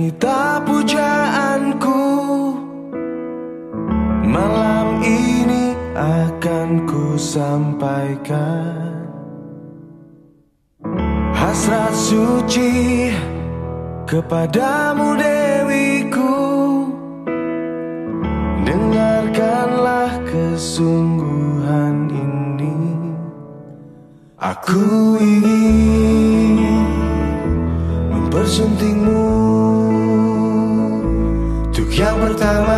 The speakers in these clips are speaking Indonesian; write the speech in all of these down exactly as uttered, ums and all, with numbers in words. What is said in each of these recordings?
wanita pujaanku. Malam ini akan ku sampaikan hasrat suci kepadamu dewiku. Dengarkanlah kesungguhan ini. Aku ingin mempersuntingmu untuk yang pertama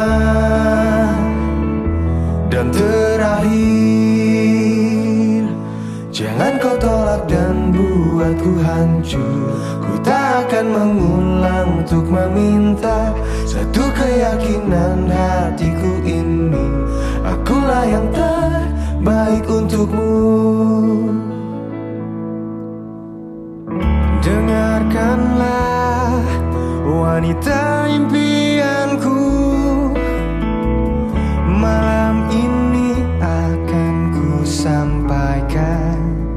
dan terakhir. Jangan kau tolak dan buatku hancur. Ku tak akan mengulang untuk meminta satu keyakinan hatiku ini. Akulah yang terbaik untukmu. Dengarkanlah wanita impianku. Malam ini akan ku sampaikan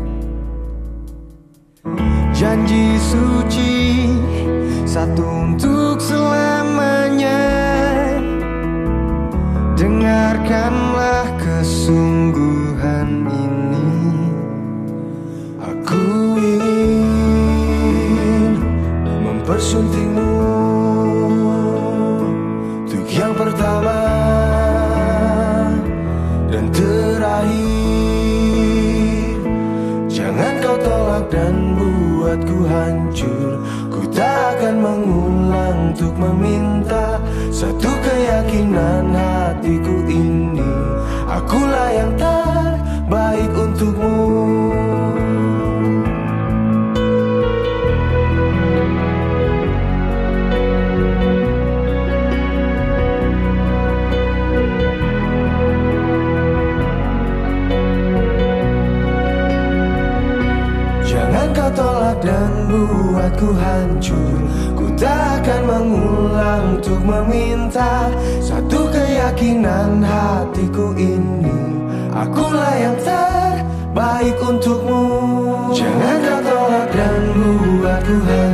janji suci satu untuk selamanya. Dengarkanlah kesungguhan ini. Aku ingin mempersuntingmu untuk yang pertama dan terakhir. Jangan kau tolak dan buatku hancur. Ku tak akan mengulang untuk meminta satu keyakinan hatiku ini. Akulah yang terbaik untukmu. Tolak dan buatku hancur. Ku tak akan mengulang untuk meminta satu keyakinan hatiku ini. Akulah yang terbaik untukmu. Jangan kau tolak dan buatku hancur.